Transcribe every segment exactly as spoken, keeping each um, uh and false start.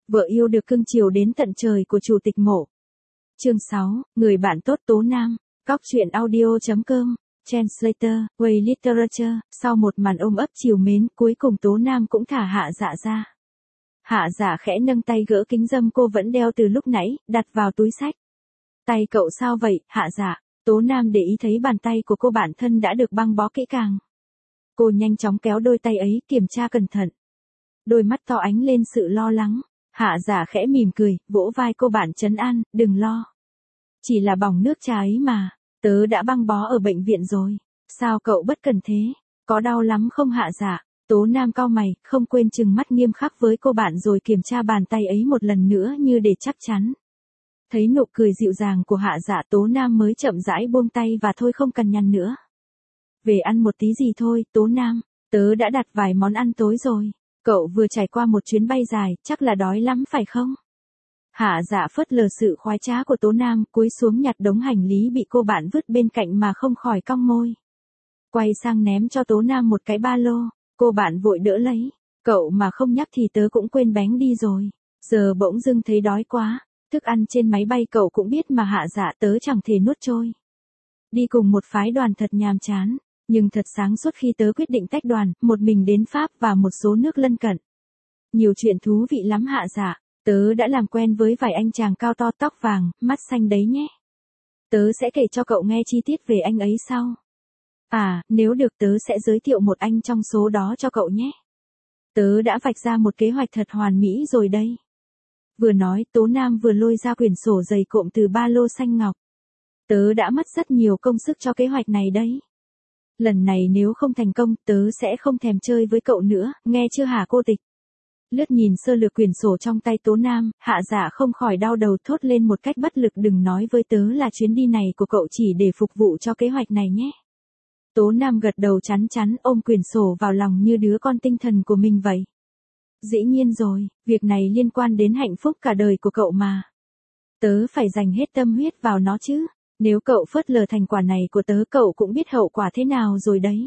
Vợ yêu được cưng chiều đến tận trời của chủ tịch mộ. Chương sáu, người bạn tốt Tố Nam. Cóc truyện audio chấm com. Translator, Way Literature. Sau một màn ôm ấp chiều mến, cuối cùng Tố Nam cũng thả Hạ Dạ ra. Hạ Dạ khẽ nâng tay gỡ kính dâm cô vẫn đeo từ lúc nãy, đặt vào túi xách. Tay cậu sao vậy, Hạ Dạ? Tố Nam để ý thấy bàn tay của cô bản thân đã được băng bó kỹ càng. Cô nhanh chóng kéo đôi tay ấy, kiểm tra cẩn thận. Đôi mắt to ánh lên sự lo lắng. Hạ Dạ khẽ mỉm cười, vỗ vai cô bạn trấn an, đừng lo. Chỉ là bỏng nước trà ấy mà, tớ đã băng bó ở bệnh viện rồi. Sao cậu bất cần thế? Có đau lắm không Hạ Dạ? Tố Nam cau mày, không quên trừng mắt nghiêm khắc với cô bạn rồi kiểm tra bàn tay ấy một lần nữa như để chắc chắn. Thấy nụ cười dịu dàng của Hạ Dạ, Tố Nam mới chậm rãi buông tay và thôi không cần nhằn nữa. Về ăn một tí gì thôi, Tố Nam, tớ đã đặt vài món ăn tối rồi. Cậu vừa trải qua một chuyến bay dài, chắc là đói lắm phải không? Hạ Dạ phớt lờ sự khoái trá của Tố Nam, cúi xuống nhặt đống hành lý bị cô bạn vứt bên cạnh mà không khỏi cong môi. Quay sang ném cho Tố Nam một cái ba lô, cô bạn vội đỡ lấy. Cậu mà không nhắc thì tớ cũng quên bánh đi rồi. Giờ bỗng dưng thấy đói quá. Thức ăn trên máy bay cậu cũng biết mà Hạ Dạ, tớ chẳng thể nuốt trôi. Đi cùng một phái đoàn thật nhàm chán. Nhưng thật sáng suốt khi tớ quyết định tách đoàn, một mình đến Pháp và một số nước lân cận. Nhiều chuyện thú vị lắm Hạ Dạ, tớ đã làm quen với vài anh chàng cao to tóc vàng, mắt xanh đấy nhé. Tớ sẽ kể cho cậu nghe chi tiết về anh ấy sau. À, nếu được tớ sẽ giới thiệu một anh trong số đó cho cậu nhé. Tớ đã vạch ra một kế hoạch thật hoàn mỹ rồi đây. Vừa nói, Tố Nam vừa lôi ra quyển sổ dày cộm từ ba lô xanh ngọc. Tớ đã mất rất nhiều công sức cho kế hoạch này đấy. Lần này nếu không thành công, tớ sẽ không thèm chơi với cậu nữa, nghe chưa hả cô tịch? Lướt nhìn sơ lược quyển sổ trong tay Tố Nam, Hạ Dạ không khỏi đau đầu thốt lên một cách bất lực, đừng nói với tớ là chuyến đi này của cậu chỉ để phục vụ cho kế hoạch này nhé. Tố Nam gật đầu chắn chắn, ôm quyển sổ vào lòng như đứa con tinh thần của mình vậy. Dĩ nhiên rồi, việc này liên quan đến hạnh phúc cả đời của cậu mà. Tớ phải dành hết tâm huyết vào nó chứ. Nếu cậu phớt lờ thành quả này của tớ, cậu cũng biết hậu quả thế nào rồi đấy.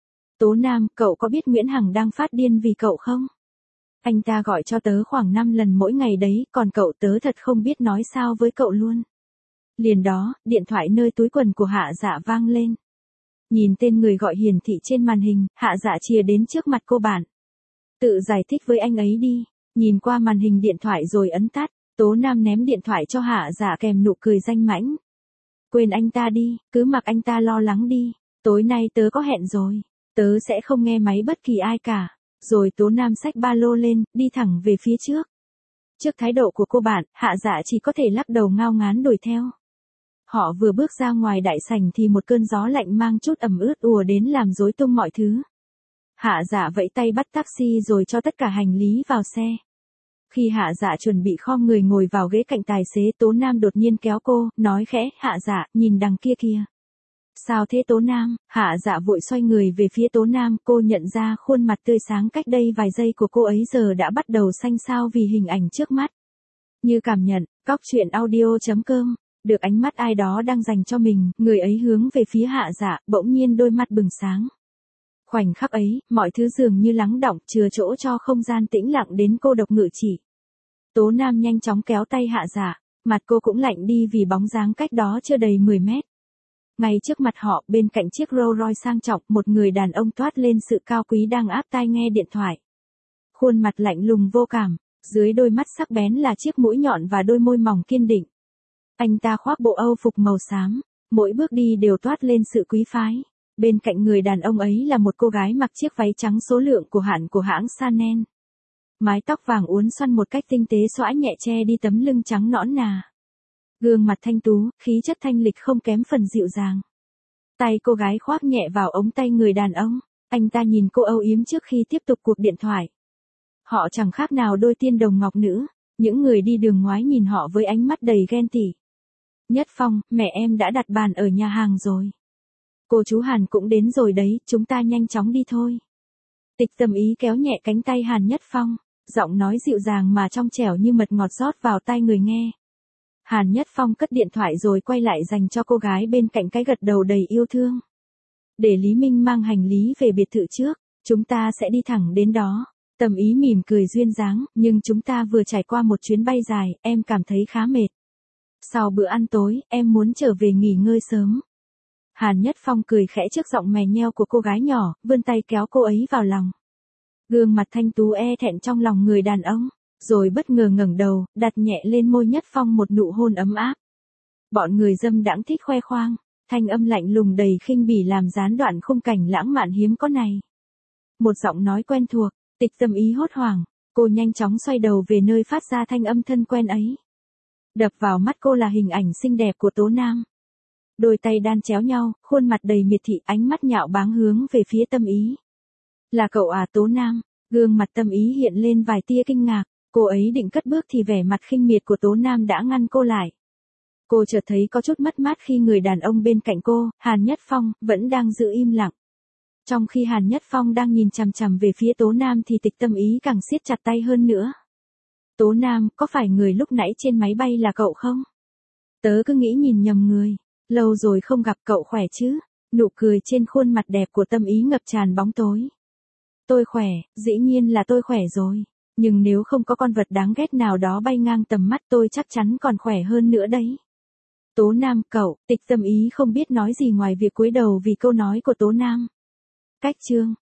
Tố Nam, cậu có biết Nguyễn Hằng đang phát điên vì cậu không? Anh ta gọi cho tớ khoảng năm lần mỗi ngày đấy, còn cậu tớ thật không biết nói sao với cậu luôn. Liền đó, điện thoại nơi túi quần của Hạ Dạ vang lên. Nhìn tên người gọi hiển thị trên màn hình, Hạ Dạ chìa đến trước mặt cô bạn. Tự giải thích với anh ấy đi. Nhìn qua màn hình điện thoại rồi ấn tắt, Tố Nam ném điện thoại cho Hạ Dạ kèm nụ cười danh mãnh. Quên anh ta đi, cứ mặc anh ta lo lắng đi. Tối nay tớ có hẹn rồi. Tớ sẽ không nghe máy bất kỳ ai cả. Rồi Tố Nam xách ba lô lên, đi thẳng về phía trước. Trước thái độ của cô bạn, Hạ Dạ chỉ có thể lắc đầu ngao ngán đuổi theo. Họ vừa bước ra ngoài đại sảnh thì một cơn gió lạnh mang chút ẩm ướt ùa đến làm rối tung mọi thứ. Hạ Dạ vẫy tay bắt taxi rồi cho tất cả hành lý vào xe. Khi Hạ Dạ chuẩn bị khom người ngồi vào ghế cạnh tài xế, Tố Nam đột nhiên kéo cô, nói khẽ, Hạ Dạ, nhìn đằng kia kìa. Sao thế Tố Nam? Hạ Dạ vội xoay người về phía Tố Nam, cô nhận ra khuôn mặt tươi sáng cách đây vài giây của cô ấy giờ đã bắt đầu xanh xao vì hình ảnh trước mắt. Như cảm nhận, cóc truyện audio chấm com, được ánh mắt ai đó đang dành cho mình, người ấy hướng về phía Hạ Dạ, bỗng nhiên đôi mắt bừng sáng. Khoảnh khắc ấy, mọi thứ dường như lắng đọng, chừa chỗ cho không gian tĩnh lặng đến cô độc ngự chỉ. Tố Nam nhanh chóng kéo tay Hạ Dạ, mặt cô cũng lạnh đi vì bóng dáng cách đó chưa đầy mười mét. Ngay trước mặt họ, bên cạnh chiếc Rolls Royce sang trọng, một người đàn ông toát lên sự cao quý đang áp tai nghe điện thoại. Khuôn mặt lạnh lùng vô cảm, dưới đôi mắt sắc bén là chiếc mũi nhọn và đôi môi mỏng kiên định. Anh ta khoác bộ Âu phục màu xám, mỗi bước đi đều toát lên sự quý phái. Bên cạnh người đàn ông ấy là một cô gái mặc chiếc váy trắng số lượng của hãng của hãng Chanel. Mái tóc vàng uốn xoăn một cách tinh tế xõa nhẹ che đi tấm lưng trắng nõn nà. Gương mặt thanh tú, khí chất thanh lịch không kém phần dịu dàng. Tay cô gái khoác nhẹ vào ống tay người đàn ông. Anh ta nhìn cô âu yếm trước khi tiếp tục cuộc điện thoại. Họ chẳng khác nào đôi tiên đồng ngọc nữ. Những người đi đường ngoái nhìn họ với ánh mắt đầy ghen tị. Nhất Phong, mẹ em đã đặt bàn ở nhà hàng rồi. Cô chú Hàn cũng đến rồi đấy, chúng ta nhanh chóng đi thôi. Tịch Tâm Ý kéo nhẹ cánh tay Hàn Nhất Phong, giọng nói dịu dàng mà trong trẻo như mật ngọt rót vào tai người nghe. Hàn Nhất Phong cất điện thoại rồi quay lại dành cho cô gái bên cạnh cái gật đầu đầy yêu thương. Để Lý Minh mang hành lý về biệt thự trước, chúng ta sẽ đi thẳng đến đó. Tâm Ý mỉm cười duyên dáng, nhưng chúng ta vừa trải qua một chuyến bay dài, em cảm thấy khá mệt. Sau bữa ăn tối, em muốn trở về nghỉ ngơi sớm. Hàn Nhất Phong cười khẽ trước giọng mè nheo của cô gái nhỏ, vươn tay kéo cô ấy vào lòng. Gương mặt thanh tú e thẹn trong lòng người đàn ông, rồi bất ngờ ngẩng đầu, đặt nhẹ lên môi Nhất Phong một nụ hôn ấm áp. Bọn người dâm đãng thích khoe khoang, thanh âm lạnh lùng đầy khinh bỉ làm gián đoạn khung cảnh lãng mạn hiếm có này. Một giọng nói quen thuộc, Tịch Tâm Ý hốt hoảng, cô nhanh chóng xoay đầu về nơi phát ra thanh âm thân quen ấy. Đập vào mắt cô là hình ảnh xinh đẹp của Tố Nam. Đôi tay đan chéo nhau, khuôn mặt đầy miệt thị, ánh mắt nhạo báng hướng về phía Tâm Ý. Là cậu à Tố Nam? Gương mặt Tâm Ý hiện lên vài tia kinh ngạc, cô ấy định cất bước thì vẻ mặt khinh miệt của Tố Nam đã ngăn cô lại. Cô chợt thấy có chút mất mát khi người đàn ông bên cạnh cô, Hàn Nhất Phong, vẫn đang giữ im lặng. Trong khi Hàn Nhất Phong đang nhìn chằm chằm về phía Tố Nam thì Tịch Tâm Ý càng siết chặt tay hơn nữa. Tố Nam, có phải người lúc nãy trên máy bay là cậu không? Tớ cứ nghĩ nhìn nhầm người, lâu rồi không gặp, cậu khỏe chứ? Nụ cười trên khuôn mặt đẹp của Tâm Ý ngập tràn bóng tối. Tôi khỏe, dĩ nhiên là tôi khỏe rồi. Nhưng nếu không có con vật đáng ghét nào đó bay ngang tầm mắt tôi chắc chắn còn khỏe hơn nữa đấy. Tố Nam, cậu, Tịch Tâm Ý không biết nói gì ngoài việc cúi đầu vì câu nói của Tố Nam. Cách chương